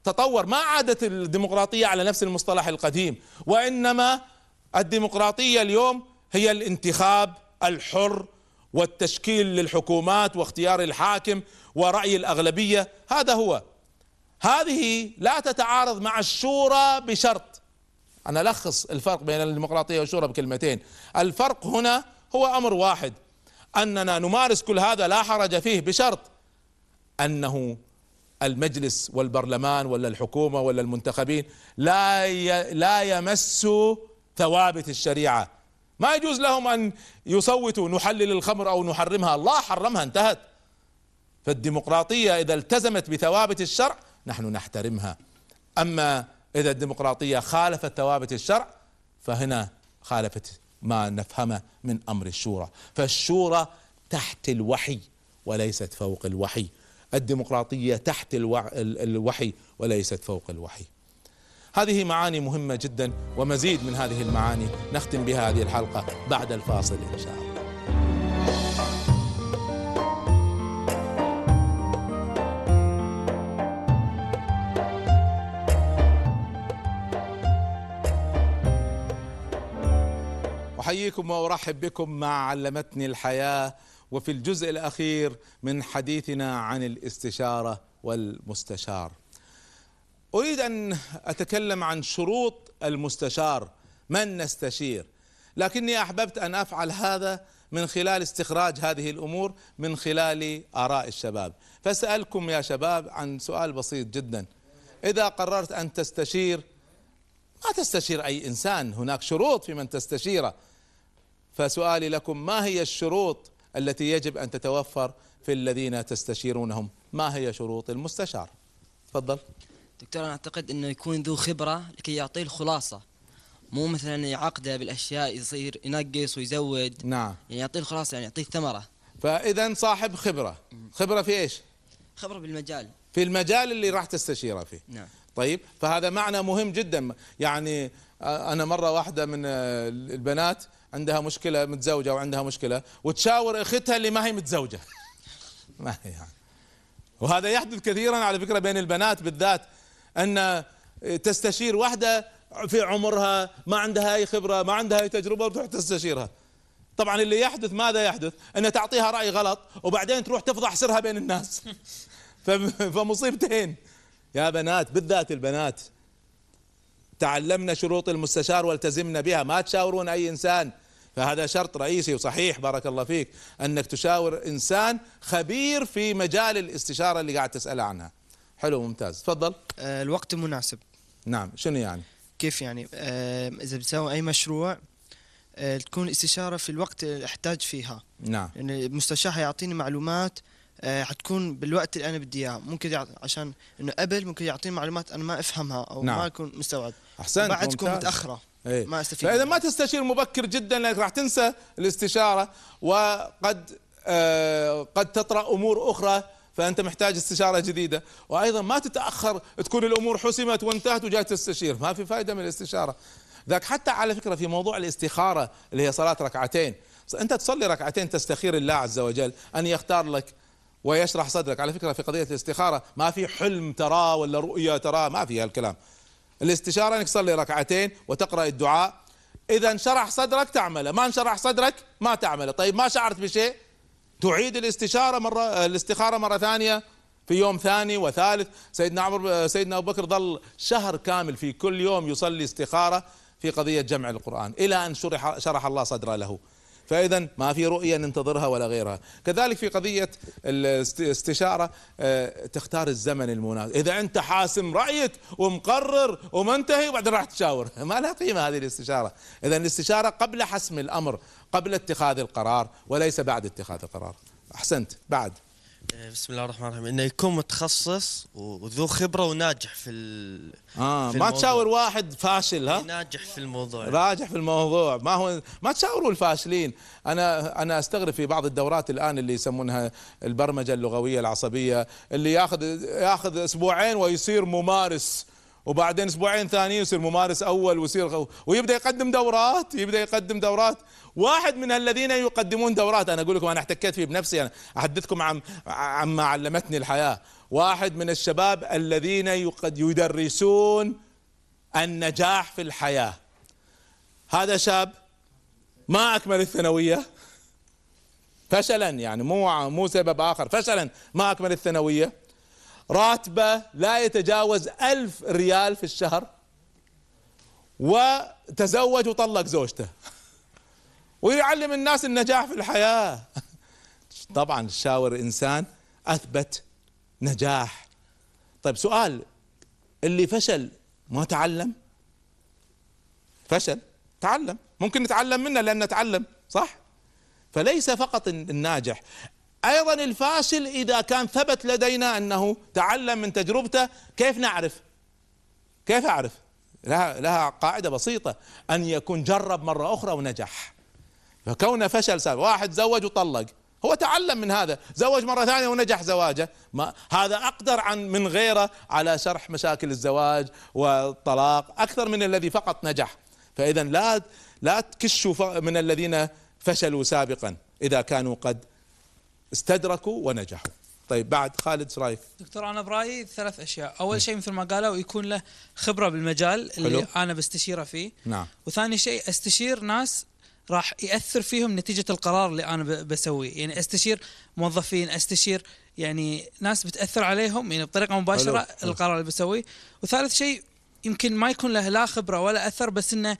[SPEAKER 1] تطور، ما عادت الديمقراطية على نفس المصطلح القديم، وإنما الديمقراطية اليوم هي الانتخاب الحر والتشكيل للحكومات واختيار الحاكم ورأي الأغلبية. هذا هو. هذه لا تتعارض مع الشورى بشرط. أنا ألخص الفرق بين الديمقراطية والشورى بكلمتين. الفرق هنا هو أمر واحد، أننا نمارس كل هذا لا حرج فيه بشرط أنه المجلس والبرلمان ولا الحكومة ولا المنتخبين لا لا يمسوا ثوابت الشريعة. ما يجوز لهم أن يصوتوا نحلل الخمر أو نحرمها، الله حرمها انتهت. فالديمقراطية إذا التزمت بثوابت الشرع نحن نحترمها، أما إذا الديمقراطية خالفت ثوابت الشرع فهنا خالفت ما نفهمه من أمر الشورى. فالشورى تحت الوحي وليست فوق الوحي، الديمقراطية تحت الوحي وليست فوق الوحي. هذه معاني مهمة جدا، ومزيد من هذه المعاني نختم بها هذه الحلقة بعد الفاصل إن شاء الله. أحييكم وأرحب بكم مع علمتني الحياة، وفي الجزء الأخير من حديثنا عن الاستشارة والمستشار. أريد أن أتكلم عن شروط المستشار، من نستشير، لكني أحببت أن أفعل هذا من خلال استخراج هذه الأمور من خلال آراء الشباب. فأسألكم يا شباب عن سؤال بسيط جدا. إذا قررت أن تستشير، ما تستشير أي إنسان، هناك شروط في من تستشيره. فسؤالي لكم، ما هي الشروط التي يجب أن تتوفر في الذين تستشيرونهم؟ ما هي شروط المستشار؟ تفضل
[SPEAKER 3] دكتور. أنا أعتقد أنه يكون ذو خبرة لكي يعطيه الخلاصة، مو مثلا يعقده بالأشياء يصير ينقص ويزود.
[SPEAKER 1] نعم،
[SPEAKER 3] يعني يعطيه الخلاصة، يعني يعطيه الثمرة.
[SPEAKER 1] فإذا صاحب خبرة. خبرة في إيش؟
[SPEAKER 3] خبرة بالمجال،
[SPEAKER 1] في المجال اللي راح تستشيره فيه.
[SPEAKER 3] نعم.
[SPEAKER 1] طيب، فهذا معنى مهم جدا. يعني أنا مرة واحدة من البنات عندها مشكلة، متزوجة وعندها مشكلة، وتشاور أختها اللي ما هي متزوجة. ما هي يعني. وهذا يحدث كثيرا على فكرة بين البنات بالذات، أن تستشير واحدة في عمرها ما عندها أي خبرة، ما عندها أي تجربة، وتروح تستشيرها. طبعا اللي يحدث ماذا يحدث؟ أن تعطيها رأي غلط وبعدين تروح تفضح سرها بين الناس. فمصيبتين. يا بنات، بالذات البنات، تعلمنا شروط المستشار والتزمنا بها، ما تشاورون أي إنسان. فهذا شرط رئيسي وصحيح، بارك الله فيك، أنك تشاور إنسان خبير في مجال الاستشارة اللي قاعد تسأل عنها. حلو، ممتاز، تفضل.
[SPEAKER 4] آه الوقت المناسب.
[SPEAKER 1] نعم، شنو يعني؟
[SPEAKER 4] كيف يعني؟ آه إذا بتسوي أي مشروع آه تكون الاستشارة في الوقت اللي أحتاج فيها.
[SPEAKER 1] نعم.
[SPEAKER 4] يعني المستشار حيعطيني معلومات آه حتكون بالوقت اللي أنا بدي إياه، ممكن يعط... عشان إنه قبل ممكن يعطيني معلومات أنا ما أفهمها أو
[SPEAKER 1] نعم.
[SPEAKER 4] ما أكون مستوعب.
[SPEAKER 1] أحسنت،
[SPEAKER 4] بعد تكون
[SPEAKER 1] ممتاز.
[SPEAKER 4] متأخرة.
[SPEAKER 1] ايه.
[SPEAKER 4] ما استفيد.
[SPEAKER 1] فإذا ما تستشير مبكر جدا لأنك راح تنسى الاستشارة، وقد آه قد تطرأ أمور أخرى، فأنت محتاج استشارة جديدة. وأيضا ما تتأخر تكون الأمور حسمت وانتهت وجاي تستشير، ما في فائدة من الاستشارة ذاك. حتى على فكرة في موضوع الاستخارة اللي هي صلاة ركعتين، أنت تصلي ركعتين تستخير الله عز وجل أن يختار لك ويشرح صدرك. على فكرة في قضية الاستخارة ما في حلم تراه ولا رؤية تراه، ما في هالكلام. الاستشارة انك تصلي ركعتين وتقرأ الدعاء، اذا انشرح صدرك تعمله، ما انشرح صدرك ما تعمله. طيب ما شعرت بشيء، تعيد الاستشارة مرة، الاستخارة مرة ثانية في يوم ثاني وثالث. سيدنا عمر سيدنا ابو بكر ظل شهر كامل في كل يوم يصلي استخارة في قضية جمع القرآن الى ان شرح شرح الله صدره له. فإذا ما في رؤية ننتظرها ولا غيرها. كذلك في قضية الاستشارة تختار الزمن المناسب. إذا أنت حاسم رأيك ومقرر ومنتهي وبعدين راح تشاور، ما لها قيمة هذه الاستشارة. إذا الاستشارة قبل حسم الأمر، قبل اتخاذ القرار، وليس بعد اتخاذ القرار. أحسنت. بعد
[SPEAKER 5] بسم الله الرحمن الرحيم، انه يكون متخصص وذو خبره وناجح في ال
[SPEAKER 1] آه
[SPEAKER 5] في
[SPEAKER 1] ما تشاور واحد فاشل، ها،
[SPEAKER 5] ناجح في الموضوع،
[SPEAKER 1] راجح في الموضوع. ما هو ما تشاوروا الفاشلين. انا انا استغرب في بعض الدورات الان اللي يسمونها البرمجه اللغويه العصبيه، اللي ياخذ ياخذ اسبوعين ويصير ممارس وبعدين اسبوعين ثانيين يصير ممارس اول ويصير ويبدا يقدم دورات يبدا يقدم دورات. واحد من الذين يقدمون دورات، انا اقول لكم انا احتكيت فيه بنفسي، انا احدثكم عن عما علمتني الحياه. واحد من الشباب الذين يدرسون النجاح في الحياه. هذا شاب ما اكمل الثانويه فشلا، يعني مو مو سبب اخر، فشلا ما اكمل الثانويه، راتبه لا يتجاوز ألف ريال في الشهر، وتزوج وطلق زوجته ويعلم الناس النجاح في الحياة. طبعا شاور إنسان أثبت نجاح. طيب سؤال، اللي فشل ما تعلم؟ فشل تعلم، ممكن نتعلم منه لأن نتعلم صح؟ فليس فقط الناجح، أيضا الفاشل إذا كان ثبت لدينا أنه تعلم من تجربته. كيف نعرف؟ كيف أعرف؟ لها, لها قاعدة بسيطة، أن يكون جرب مرة أخرى ونجح. فكون فشل سابق، واحد زوج وطلق، هو تعلم من هذا، زوج مرة ثانية ونجح زواجه، ما هذا أقدر عن من غيره على شرح مشاكل الزواج والطلاق أكثر من الذي فقط نجح. فإذا لا لا تكشوا من الذين فشلوا سابقا إذا كانوا قد استدركوا ونجحوا. طيب بعد خالد ايش رايك؟
[SPEAKER 6] دكتور انا برايي ثلاث اشياء، اول شيء مثل ما قالوا يكون له خبره بالمجال اللي حلو. انا بستشيره فيه. نعم. وثاني شيء استشير ناس راح ياثر فيهم نتيجه القرار اللي انا بسويه، يعني استشير موظفين، استشير يعني ناس بتاثر عليهم يعني بطريقه مباشره حلو. القرار اللي بسويه. وثالث شيء يمكن ما يكون له لا خبره ولا اثر، بس انه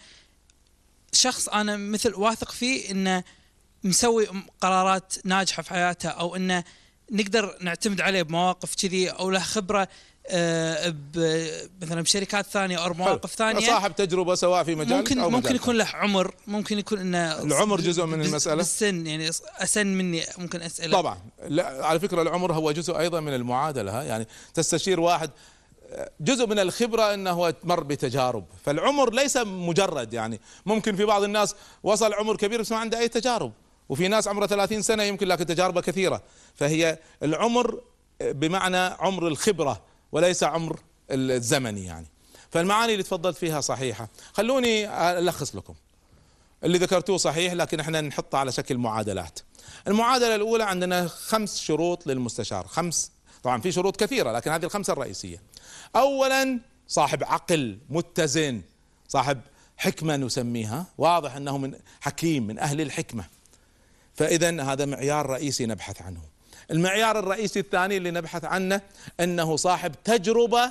[SPEAKER 6] شخص انا مثل واثق فيه انه مسوي قرارات ناجحه في حياته، او انه نقدر نعتمد عليه بمواقف كذي، او له خبره آه مثلا بشركات ثانيه او مواقف ثانيه،
[SPEAKER 1] صاحب تجربه سواء في مجال
[SPEAKER 6] ممكن
[SPEAKER 1] أو
[SPEAKER 6] ممكن
[SPEAKER 1] مجال
[SPEAKER 6] يكون له عمر، ممكن يكون انه
[SPEAKER 1] العمر جزء من المساله،
[SPEAKER 6] بالسن يعني اسن مني ممكن اساله.
[SPEAKER 1] طبعا لا على فكره العمر هو جزء ايضا من المعادله، يعني تستشير واحد جزء من الخبره انه مر بتجارب، فالعمر ليس مجرد يعني ممكن في بعض الناس وصل عمر كبير بس ما عنده اي تجارب، وفي ناس عمره ثلاثين سنة يمكن لكن تجاربه كثيرة. فهي العمر بمعنى عمر الخبرة وليس عمر الزمني يعني. فالمعاني اللي تفضلت فيها صحيحة. خلوني ألخص لكم اللي ذكرتوه صحيح، لكن احنا نحطه على شكل معادلات. المعادلة الأولى عندنا خمس شروط للمستشار، خمس طبعا في شروط كثيرة لكن هذه الخمسة الرئيسية. أولا صاحب عقل متزن، صاحب حكمة نسميها، واضح أنه من حكيم من أهل الحكمة، فإذا هذا معيار رئيسي نبحث عنه. المعيار الرئيسي الثاني اللي نبحث عنه أنه صاحب تجربة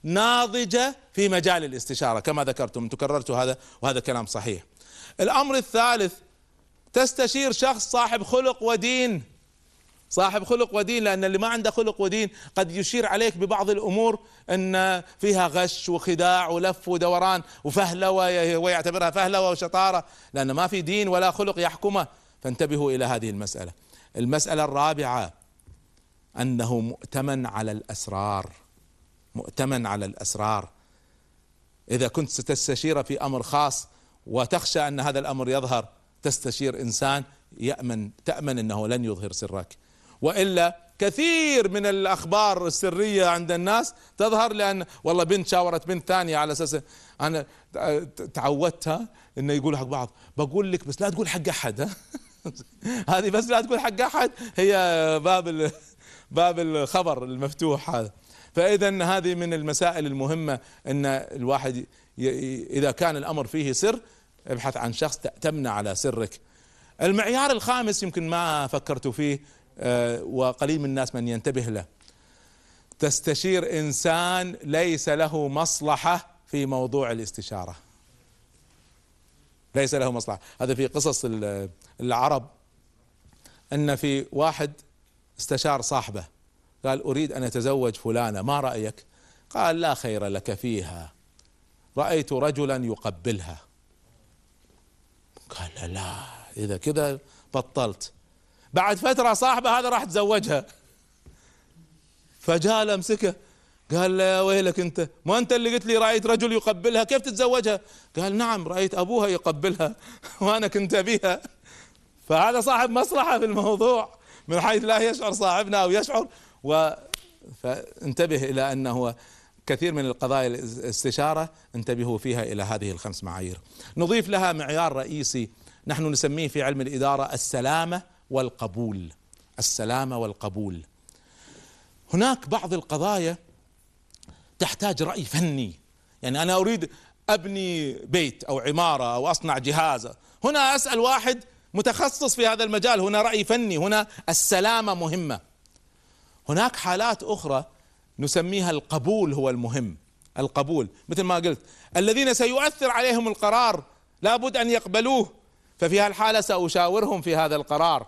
[SPEAKER 1] ناضجة في مجال الاستشارة كما ذكرتم، تكررتوا هذا وهذا كلام صحيح. الأمر الثالث تستشير شخص صاحب خلق ودين، صاحب خلق ودين، لأن اللي ما عنده خلق ودين قد يشير عليك ببعض الأمور أن فيها غش وخداع ولف ودوران وفهلوة، ويعتبرها فهلوة وشطارة لأن ما في دين ولا خلق يحكمه. فانتبهوا إلى هذه المسألة. المسألة الرابعة أنه مؤتمن على الأسرار، مؤتمن على الأسرار. إذا كنت ستستشير في أمر خاص وتخشى أن هذا الأمر يظهر، تستشير إنسان يأمن تأمن أنه لن يظهر سرك، وإلا كثير من الأخبار السرية عند الناس تظهر لأن والله بنت شاورت بنت ثانية على أساس أنا تعودتها إنه يقول حق بعض بقول لك بس لا تقول حق أحد. هذه بس لا تقول حق أحد هي باب باب الخبر المفتوح هذا. فإذا هذه من المسائل المهمة أن الواحد إذا كان الأمر فيه سر ابحث عن شخص تأتمن على سرك. المعيار الخامس يمكن ما فكرتوا فيه وقليل من الناس من ينتبه له، تستشير إنسان ليس له مصلحة في موضوع الاستشارة، ليس له مصلحة. هذا في قصص العرب أن في واحد استشار صاحبه قال أريد أن أتزوج فلانة ما رأيك؟ قال لا خير لك فيها، رأيت رجلا يقبلها. قال لا إذا كذا بطلت. بعد فترة صاحبه هذا راح تزوجها، فجاء لمسكه قال له يا ويلك انت، ما انت اللي قلت لي رأيت رجل يقبلها كيف تتزوجها؟ قال نعم رأيت ابوها يقبلها وانا كنت ابيها. فهذا صاحب مصلحة في الموضوع من حيث لا يشعر صاحبنا او يشعر. و فانتبه الى انه كثير من القضايا الاستشارة انتبهوا فيها إلى هذه الخمس معايير. نضيف لها معيار رئيسي نحن نسميه في علم الإدارة السلامة والقبول. السلامة والقبول. هناك بعض القضايا تحتاج رأي فني، يعني أنا أريد أبني بيت أو عمارة أو أصنع جهاز، هنا أسأل واحد متخصص في هذا المجال، هنا رأي فني، هنا السلامة مهمة. هناك حالات أخرى نسميها القبول هو المهم. القبول مثل ما قلت، الذين سيؤثر عليهم القرار لابد أن يقبلوه، ففي هالحالة سأشاورهم في هذا القرار.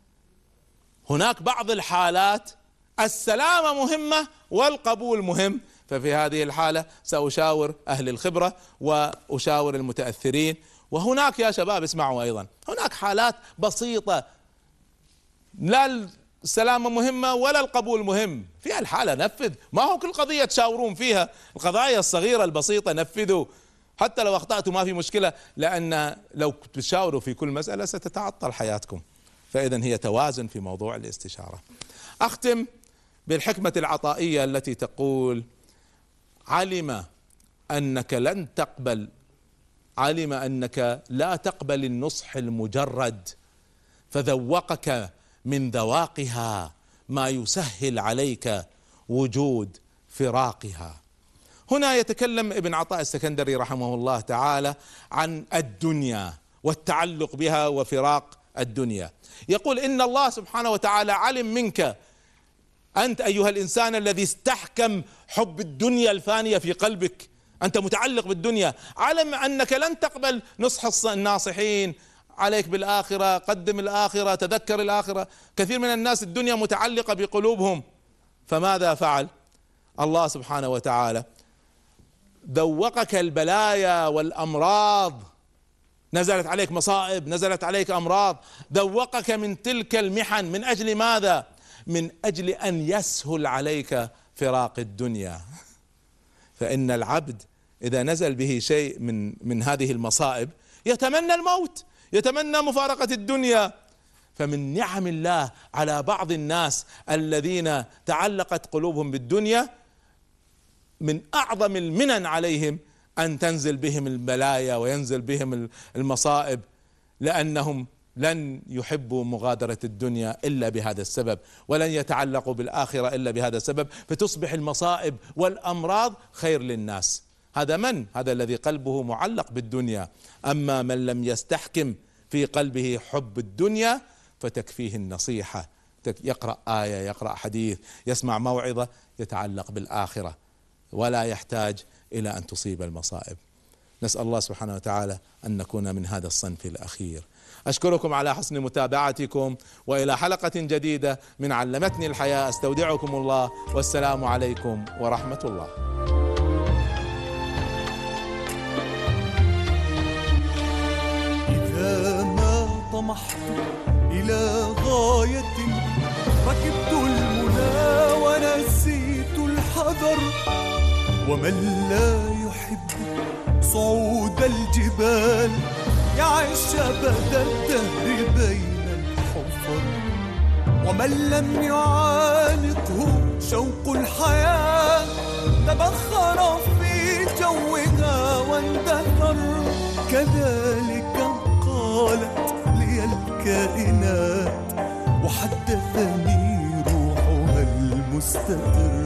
[SPEAKER 1] هناك بعض الحالات السلامة مهمة والقبول مهم، ففي هذه الحالة سأشاور أهل الخبرة وأشاور المتأثرين. وهناك يا شباب اسمعوا أيضا، هناك حالات بسيطة لا السلامة مهمة ولا القبول مهم، في الحالة نفذ، ما هو كل قضية تشاورون فيها، القضايا الصغيرة البسيطة نفذوا، حتى لو أخطأتوا ما في مشكلة، لأن لو تشاوروا في كل مسألة ستتعطل حياتكم. فإذا هي توازن في موضوع الاستشارة. أختم بالحكمة العطائية التي تقول: علم أنك لن تقبل علم أنك لا تقبل النصح المجرد، فذوقك من ذواقها ما يسهل عليك وجود فراقها. هنا يتكلم ابن عطاء السكندري رحمه الله تعالى عن الدنيا والتعلق بها وفراق الدنيا. يقول: إن الله سبحانه وتعالى علم منك أنت أيها الإنسان الذي استحكم حب الدنيا الفانية في قلبك، أنت متعلق بالدنيا، علم أنك لن تقبل نصح الناصحين، عليك بالآخرة، قدم الآخرة، تذكر الآخرة. كثير من الناس الدنيا متعلقة بقلوبهم، فماذا فعل الله سبحانه وتعالى؟ ذوقك البلايا والأمراض، نزلت عليك مصائب، نزلت عليك أمراض، ذوقك من تلك المحن من أجل ماذا؟ من أجل أن يسهل عليك فراق الدنيا. فإن العبد إذا نزل به شيء من من هذه المصائب يتمنى الموت، يتمنى مفارقة الدنيا. فمن نعم الله على بعض الناس الذين تعلقت قلوبهم بالدنيا، من أعظم المنن عليهم أن تنزل بهم البلايا وينزل بهم المصائب، لأنهم لن يحبوا مغادرة الدنيا إلا بهذا السبب، ولن يتعلقوا بالآخرة إلا بهذا السبب، فتصبح المصائب والأمراض خير للناس. هذا من؟ هذا الذي قلبه معلق بالدنيا. أما من لم يستحكم في قلبه حب الدنيا فتكفيه النصيحة، يقرأ آية، يقرأ حديث، يسمع موعظة، يتعلق بالآخرة ولا يحتاج إلى أن تصيب المصائب. نسأل الله سبحانه وتعالى أن نكون من هذا الصنف الأخير. أشكركم على حسن متابعتكم، وإلى حلقة جديدة من علمتني الحياة. استودعكم الله، والسلام عليكم ورحمة الله.
[SPEAKER 2] إذا ما طمحت إلى غاية ركبت المنى ونسيت الحذر، ومن لا يحب صعود الجبال يعيش أبد الدهر بين الحفر، ومن لم يعانقه شوق الحياة تبخر في جوها واندثر. كذلك قالت لي الكائنات وحدثني روحها المستقر.